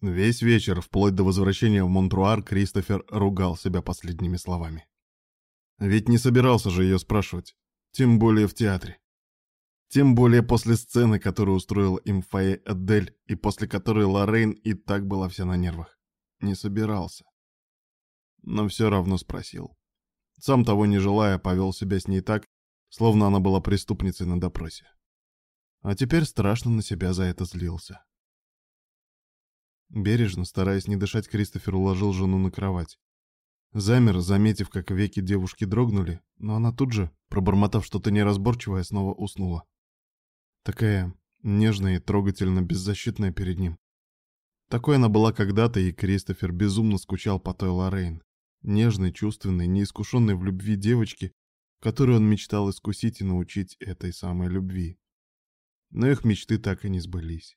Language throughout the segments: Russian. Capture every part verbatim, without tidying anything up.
Весь вечер, вплоть до возвращения в Монтруар, Кристофер ругал себя последними словами. Ведь не собирался же ее спрашивать, тем более в театре. Тем более после сцены, которую устроила им Фае Адель, и после которой Лоррейн и так была вся на нервах. Не собирался. Но все равно спросил. Сам того не желая, повел себя с ней так, словно она была преступницей на допросе. А теперь страшно на себя за это злился. Бережно, стараясь не дышать, Кристофер уложил жену на кровать. Замер, заметив, как веки девушки дрогнули, но она тут же, пробормотав что-то неразборчивое, снова уснула. Такая нежная и трогательно беззащитная перед ним. Такой она была когда-то, и Кристофер безумно скучал по той Лоррейн, нежной, чувственной, неискушенной в любви девочке, которую он мечтал искусить и научить этой самой любви. Но их мечты так и не сбылись.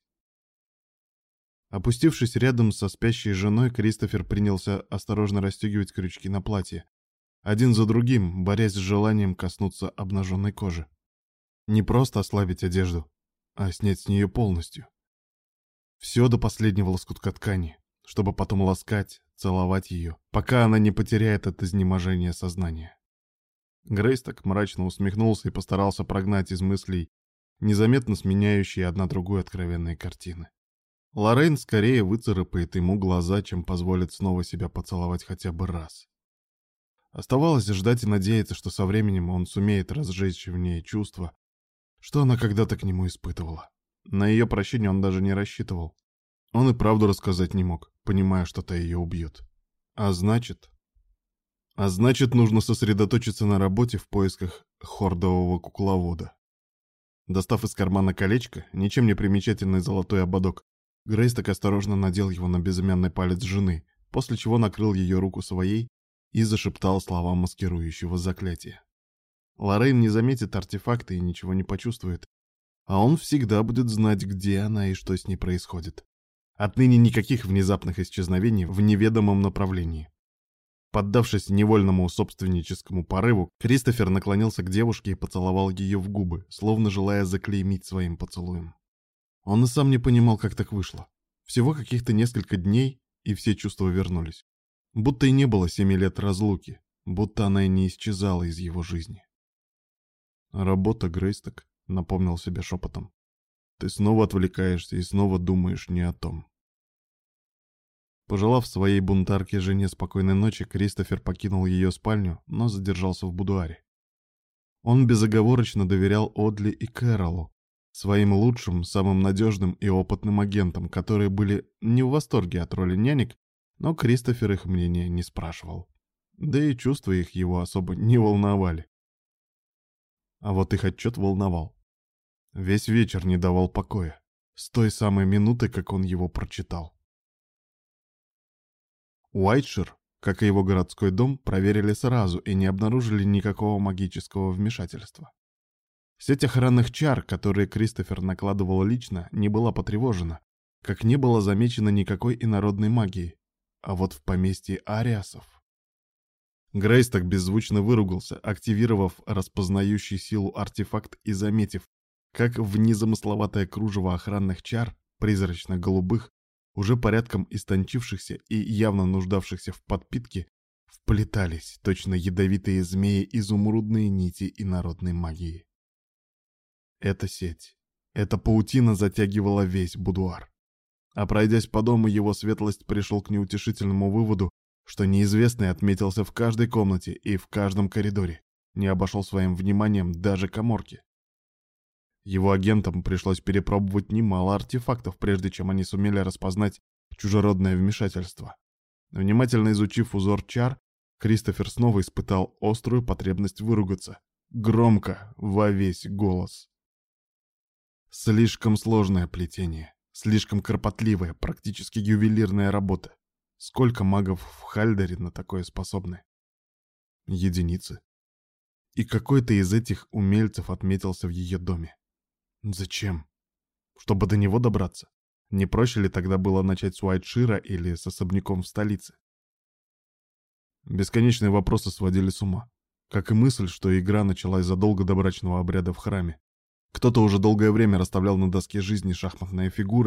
Опустившись рядом со спящей женой, Кристофер принялся осторожно расстегивать крючки на платье, один за другим, борясь с желанием коснуться обнаженной кожи. Не просто ослабить одежду, а снять с нее полностью. Все до последнего лоскутка ткани, чтобы потом ласкать, целовать ее, пока она не потеряет от изнеможения сознания. Грейсток мрачно усмехнулся и постарался прогнать из мыслей незаметно сменяющие одна другую откровенные картины. Лоррейн скорее выцарапает ему глаза, чем позволит снова себя поцеловать хотя бы раз. Оставалось ждать и надеяться, что со временем он сумеет разжечь в ней чувства, что она когда-то к нему испытывала. На ее прощение он даже не рассчитывал. Он и правду рассказать не мог, понимая, что та ее убьет. А значит... А значит, нужно сосредоточиться на работе в поисках хордового кукловода. Достав из кармана колечко, ничем не примечательный золотой ободок, Грейсток осторожно надел его на безымянный палец жены, после чего накрыл ее руку своей и зашептал слова маскирующего заклятия. Лоррейн не заметит артефакта и ничего не почувствует, а он всегда будет знать, где она и что с ней происходит. Отныне никаких внезапных исчезновений в неведомом направлении. Поддавшись невольному собственническому порыву, Кристофер наклонился к девушке и поцеловал ее в губы, словно желая заклеймить своим поцелуем. Он и сам не понимал, как так вышло. Всего каких-то несколько дней, и все чувства вернулись. Будто и не было семи лет разлуки, будто она и не исчезала из его жизни. «Работа, Грейсток», — напомнил себе шепотом. «Ты снова отвлекаешься и снова думаешь не о том». Пожелав своей бунтарке жене спокойной ночи, Кристофер покинул ее спальню, но задержался в будуаре. Он безоговорочно доверял Одли и Кэролу, своим лучшим, самым надежным и опытным агентам, которые были не в восторге от роли нянек, но Кристофер их мнения не спрашивал. Да и чувства их его особо не волновали. А вот их отчет волновал. Весь вечер не давал покоя, с той самой минуты, как он его прочитал. Уайтшир, как и его городской дом, проверили сразу и не обнаружили никакого магического вмешательства. Сеть охранных чар, которые Кристофер накладывал лично, не была потревожена, как не было замечено никакой инородной магии. А вот в поместье Ариасов... Грейсток беззвучно выругался, активировав распознающий силу артефакт и заметив, как в незамысловатое кружево охранных чар, призрачно-голубых, уже порядком истончившихся и явно нуждавшихся в подпитке, вплетались точно ядовитые змеи изумрудные нити инородной магии. Эта сеть, эта паутина затягивала весь будуар. А пройдясь по дому, его светлость пришел к неутешительному выводу, что неизвестный отметился в каждой комнате и в каждом коридоре, не обошел своим вниманием даже каморки. Его агентам пришлось перепробовать немало артефактов, прежде чем они сумели распознать чужеродное вмешательство. Внимательно изучив узор чар, Кристофер снова испытал острую потребность выругаться. Громко, во весь голос. Слишком сложное плетение, слишком кропотливая, практически ювелирная работа. Сколько магов в Хальдере на такое способны? Единицы. И какой-то из этих умельцев отметился в ее доме. Зачем? Чтобы до него добраться? Не проще ли тогда было начать с Уайтшира или с особняком в столице? Бесконечные вопросы сводили с ума. Как и мысль, что игра началась задолго до брачного обряда в храме. Кто-то уже долгое время расставлял на доске жизни шахматные фигуры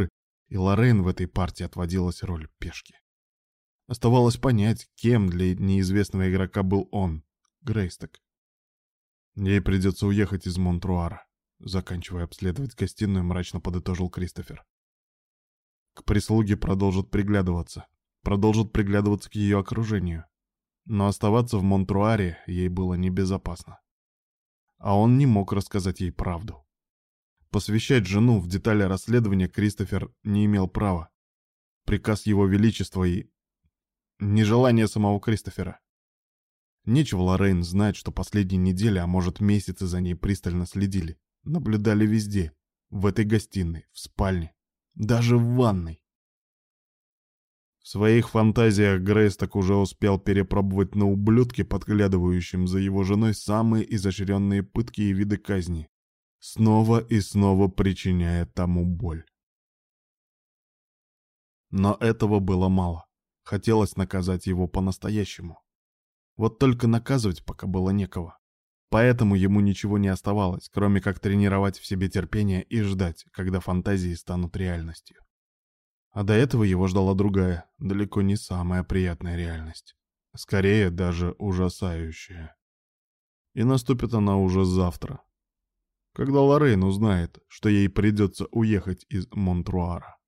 И Лоррейн в этой партии отводилась роль пешки. Оставалось понять, кем для неизвестного игрока был он, Грейсток. Ей придется уехать из Монтруара. Заканчивая обследовать гостиную, мрачно подытожил Кристофер. К прислуге продолжат приглядываться. Продолжат приглядываться к ее окружению. Но оставаться в Монтруаре ей было небезопасно. А он не мог рассказать ей правду. Посвящать жену в детали расследования Кристофер не имел права. Приказ его величества и... нежелание самого Кристофера. Нечего Лоррейн знать, что последние недели, а может месяцы за ней пристально следили. Наблюдали везде. В этой гостиной, в спальне, даже в ванной. В своих фантазиях Грейсток уже успел перепробовать на ублюдке, подглядывающем за его женой, самые изощренные пытки и виды казни, снова и снова причиняя тому боль. Но этого было мало. Хотелось наказать его по-настоящему. Вот только наказывать пока было некого. Поэтому ему ничего не оставалось, кроме как тренировать в себе терпение и ждать, когда фантазии станут реальностью. А до этого его ждала другая, далеко не самая приятная реальность. Скорее, даже ужасающая. И наступит она уже завтра, когда Лоррейн узнает, что ей придется уехать из Монтруара.